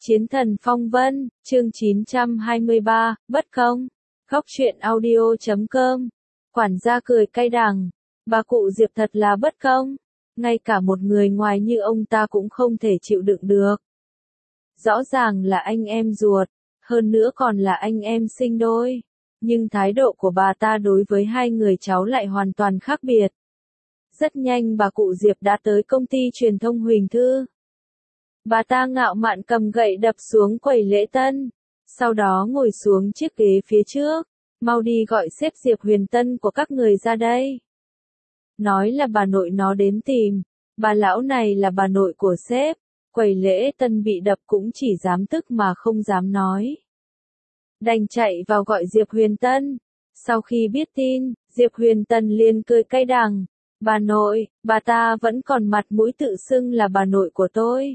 Chiến thần phong vân, chương 923, bất công. Góc truyện audio.com. Quản gia cười cay đắng. Bà cụ Diệp thật là bất công. Ngay cả một người ngoài như ông ta cũng không thể chịu đựng được. Rõ ràng là anh em ruột, hơn nữa còn là anh em sinh đôi. Nhưng thái độ của bà ta đối với hai người cháu lại hoàn toàn khác biệt. Rất nhanh bà cụ Diệp đã tới công ty truyền thông Huỳnh Thư. Bà ta ngạo mạn cầm gậy đập xuống quầy lễ tân, sau đó ngồi xuống chiếc ghế phía trước, mau đi gọi sếp Diệp Huyền Tân của các người ra đây. Nói là bà nội nó đến tìm, bà lão này là bà nội của sếp, quầy lễ tân bị đập cũng chỉ dám tức mà không dám nói. Đành chạy vào gọi Diệp Huyền Tân, sau khi biết tin, Diệp Huyền Tân liền cười cay đắng, bà nội, bà ta vẫn còn mặt mũi tự xưng là bà nội của tôi.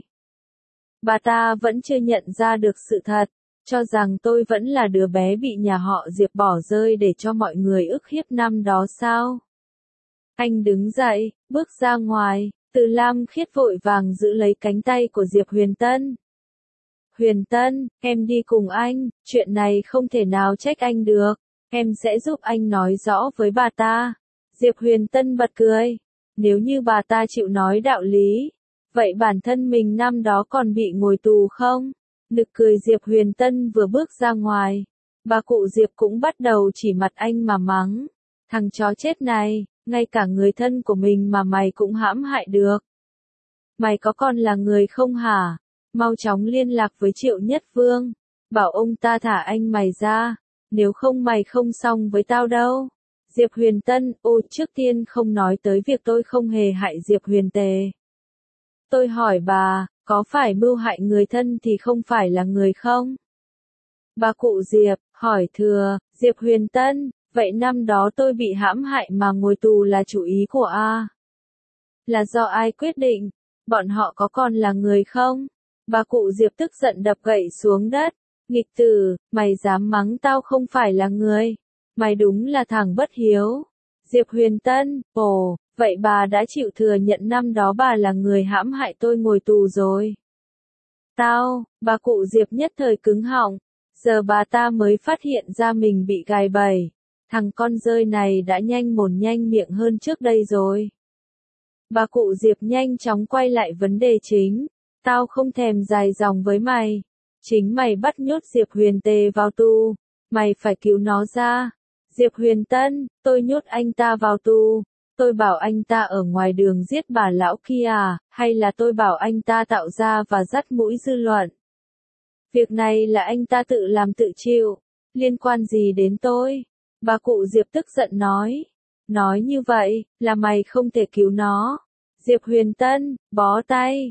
Bà ta vẫn chưa nhận ra được sự thật, cho rằng tôi vẫn là đứa bé bị nhà họ Diệp bỏ rơi để cho mọi người ức hiếp năm đó sao. Anh đứng dậy, bước ra ngoài, Từ Lam Khiết vội vàng giữ lấy cánh tay của Diệp Huyền Tân. Huyền Tân, em đi cùng anh, chuyện này không thể nào trách anh được, em sẽ giúp anh nói rõ với bà ta. Diệp Huyền Tân bật cười, nếu như bà ta chịu nói đạo lý, vậy bản thân mình năm đó còn bị ngồi tù không? Nực cười Diệp Huyền Tân vừa bước ra ngoài, bà cụ Diệp cũng bắt đầu chỉ mặt anh mà mắng. Thằng chó chết này, ngay cả người thân của mình mà mày cũng hãm hại được. Mày có còn là người không hả? Mau chóng liên lạc với Triệu Nhất Vương, bảo ông ta thả anh mày ra, nếu không mày không xong với tao đâu. Diệp Huyền Tân, trước tiên không nói tới việc tôi không hề hại Diệp Huyền Tề. Tôi hỏi bà, có phải mưu hại người thân thì không phải là người không? Bà cụ Diệp, hỏi thừa, Diệp Huyền Tân, vậy năm đó tôi bị hãm hại mà ngồi tù là chủ ý của A. Là do ai quyết định? Bọn họ có còn là người không? Bà cụ Diệp tức giận đập gậy xuống đất. Nghịch tử, mày dám mắng tao không phải là người. Mày đúng là thằng bất hiếu. Diệp Huyền Tân, vậy bà đã chịu thừa nhận năm đó bà là người hãm hại tôi ngồi tù rồi. Bà cụ Diệp nhất thời cứng họng. Giờ bà ta mới phát hiện ra mình bị gài bẫy. Thằng con rơi này đã nhanh mồm nhanh miệng hơn trước đây rồi. Bà cụ Diệp nhanh chóng quay lại vấn đề chính. Tao không thèm dài dòng với mày. Chính mày bắt nhốt Diệp Huyền Tề vào tù. Mày phải cứu nó ra. Diệp Huyền Tân, tôi nhốt anh ta vào tù. Tôi bảo anh ta ở ngoài đường giết bà lão kia à, hay là tôi bảo anh ta tạo ra và dắt mũi dư luận? Việc này là anh ta tự làm tự chịu. Liên quan gì đến tôi? Bà cụ Diệp tức giận nói. Nói như vậy, là mày không thể cứu nó. Diệp Huyền Tân, bó tay,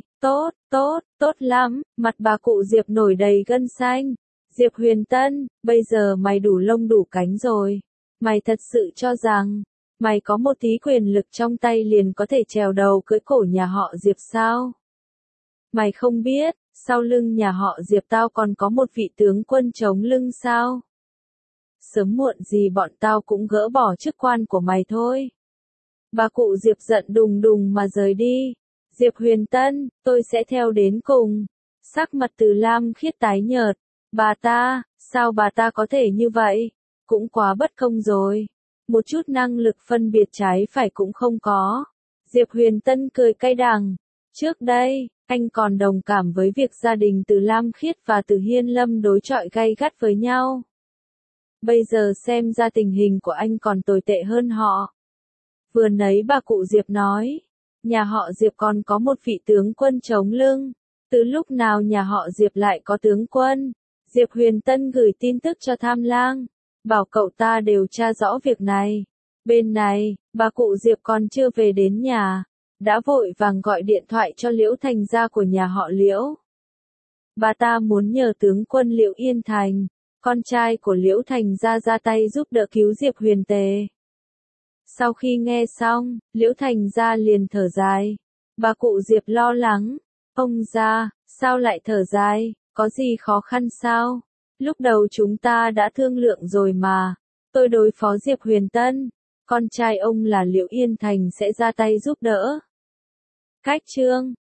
tốt lắm, mặt bà cụ Diệp nổi đầy gân xanh. Diệp Huyền Tân, bây giờ mày đủ lông đủ cánh rồi. Mày thật sự cho rằng, mày có một tí quyền lực trong tay liền có thể trèo đầu cưỡi cổ nhà họ Diệp sao? Mày không biết, sau lưng nhà họ Diệp tao còn có một vị tướng quân chống lưng sao? Sớm muộn gì bọn tao cũng gỡ bỏ chức quan của mày thôi. Bà cụ Diệp giận đùng đùng mà rời đi. Diệp Huyền Tân, tôi sẽ theo đến cùng. Sắc mặt Từ Lam Khiết tái nhợt. Sao bà ta có thể như vậy? Cũng quá bất công rồi. Một chút năng lực phân biệt trái phải cũng không có. Diệp Huyền Tân cười cay đắng. Trước đây, anh còn đồng cảm với việc gia đình Từ Lam Khiết và Từ Hiên Lâm đối chọi gay gắt với nhau. Bây giờ xem ra tình hình của anh còn tồi tệ hơn họ. Vừa nãy bà cụ Diệp nói, nhà họ Diệp còn có một vị tướng quân chống lưng. Từ lúc nào nhà họ Diệp lại có tướng quân? Diệp Huyền Tân gửi tin tức cho Tham Lang, bảo cậu ta điều tra rõ việc này. Bên này, bà cụ Diệp còn chưa về đến nhà, đã vội vàng gọi điện thoại cho Liễu Thành gia của nhà họ Liễu. Bà ta muốn nhờ tướng quân Liễu Yên Thành, con trai của Liễu Thành gia ra tay giúp đỡ cứu Diệp Huyền Tề. Sau khi nghe xong, Liễu Thành gia liền thở dài. Bà cụ Diệp lo lắng. Ông gia, sao lại thở dài, có gì khó khăn sao? Lúc đầu chúng ta đã thương lượng rồi mà. Tôi đối phó Diệp Huyền Tân. Con trai ông là Liễu Yên Thành sẽ ra tay giúp đỡ. Cách chương